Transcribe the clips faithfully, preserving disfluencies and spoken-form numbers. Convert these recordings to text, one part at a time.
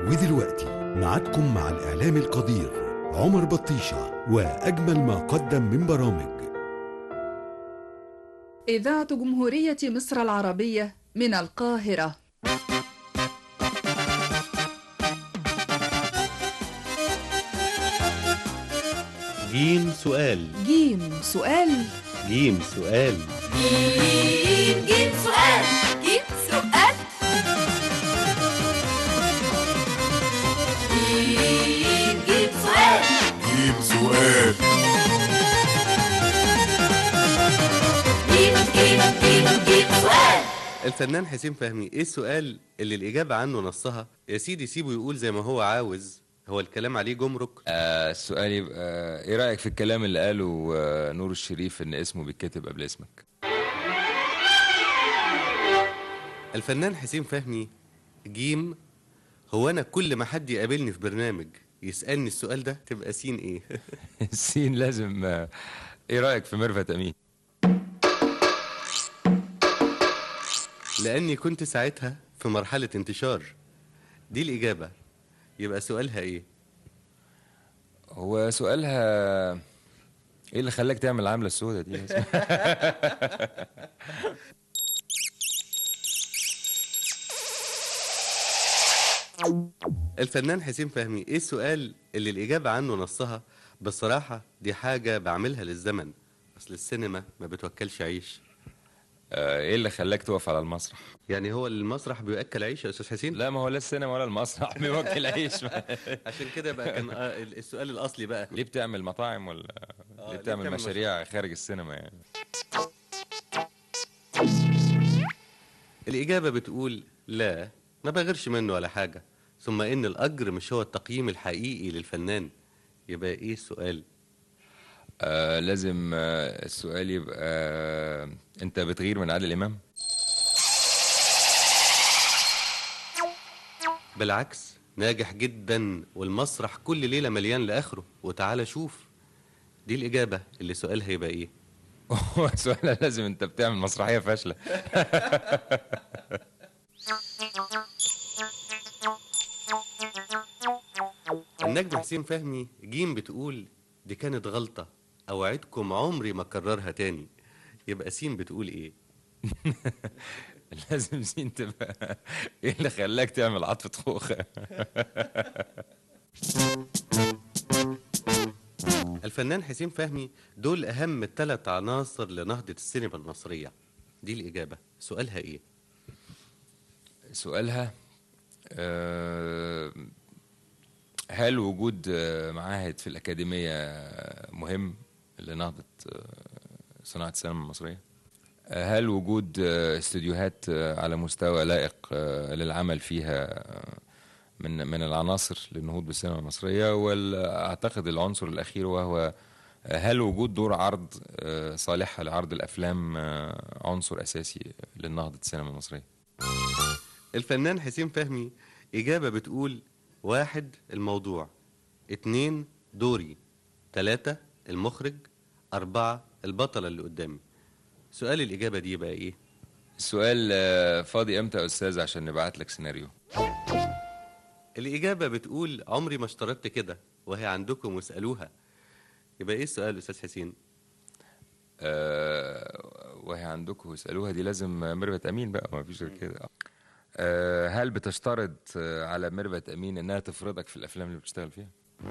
ودلوقتي معادكم مع الإعلام القدير عمر بطيشة وأجمل ما قدم من برامج. إذاعة جمهورية مصر العربية من القاهرة. جيم سؤال جيم سؤال جيم سؤال جيم جيم سؤال جيم سؤال جيم جيم سؤال جيم سؤال جيم جيم جيم جيم سؤال. الفنان حسين فهمي، ايه السؤال اللي الإجابة عنه نصها؟ يا سيدي سيبه يقول زي ما هو عاوز، هو الكلام عليه جمرك. آه السؤال يبقى آه ايه رأيك في الكلام اللي قاله آه نور الشريف ان اسمه بيتكتب قبل اسمك؟ الفنان حسين فهمي جيم. هو انا كل ما حد يقابلني في برنامج يسألني السؤال ده تبقى سين ايه؟ السين لازم آه ايه رأيك في ميرفت امين؟ لاني كنت ساعتها في مرحلة انتشار. دي الإجابة. يبقى سؤالها ايه؟ هو سؤالها ايه اللي خلاك تعمل العملة السوداء دي؟ الفنان حسين فهمي، ايه السؤال اللي الإجابة عنه نصها؟ بصراحة دي حاجة بعملها للزمن، اصل السينما ما بتوكلش عيش. آه ايه اللي خلاك تقف على المسرح؟ يعني هو المسرح بيأكل عيش يا استاذ حسين؟ لا، ما هو لا السينما ولا المسرح بيوكل عيش. عشان كده بقى كان آه السؤال الأصلي بقى ليه بتعمل مطاعم ولا آه ليه بتعمل مشاريع خارج السينما يعني؟ الإجابة بتقول لا، ما بغيرش منه ولا حاجة، ثم إن الأجر مش هو التقييم الحقيقي للفنان. يبقى إيه السؤال؟ آه لازم آه السؤال يبقى آه انت بتغير من عادل امام؟ بالعكس، ناجح جدا والمسرح كل ليلة مليان لآخره، وتعالى شوف. دي الإجابة اللي سؤالها يبقى إيه؟ هو سؤال لازم انت بتعمل مسرحية فاشلة. النجم حسين فهمي جيم بتقول دي كانت غلطة، أوعدكم عمري ما أكررها تاني. يبقى سين بتقول إيه؟ لازم سين تبقى ايه اللي خلاك تعمل عطفة خوخة؟ الفنان حسين فهمي، دول أهم الثلاث عناصر لنهضة السينما المصرية. دي الإجابة. سؤالها إيه؟ سؤالها أه هل وجود معاهد في الأكاديمية مهم لنهضة صناعة السينما المصرية؟ هل وجود استوديوهات على مستوى لائق للعمل فيها من من العناصر للنهوض بالسينما المصرية؟ واعتقد العنصر الأخير وهو هل وجود دور عرض صالحة لعرض الأفلام عنصر أساسي للنهضة السينما المصرية؟ الفنان حسين فهمي إجابة بتقول واحد الموضوع، اتنين دوري، تلاتة المخرج، أربعة البطلة اللي قدامي. سؤال الإجابة دي بقى إيه؟ السؤال فاضي امتى يا أستاذ عشان نبعت لك سيناريو؟ الإجابة بتقول عمري ما اشترطت كده وهي عندكم واسألوها. يبقى إيه السؤال أستاذ حسين؟ أه وهي عندكم واسألوها دي لازم ميرفت أمين بقى، ما فيش غير كده. أه هل بتشترط على ميرفت أمين إنها تفرضك في الأفلام اللي بتشتغل فيها؟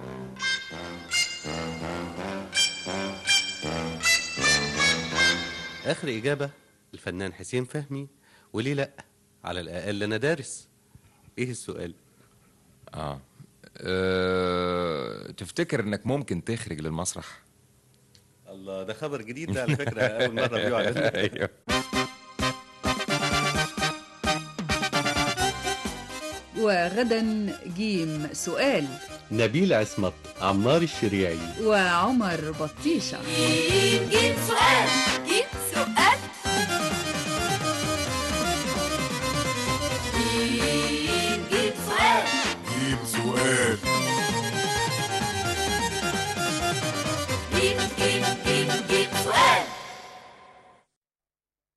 آخر إجابة الفنان حسين فهمي، وليه لأ؟ على الأقل أنا دارس. إيه السؤال؟ آه. أه... تفتكر إنك ممكن تخرج للمسرح؟ الله، ده خبر جديد ده على فكرة، أول مرة بيعلن. أيوه. وغدا جيم سؤال نبيل عصمت، عمار الشريعي وعمر بطيشة. جيم جيم سؤال جيم سؤال.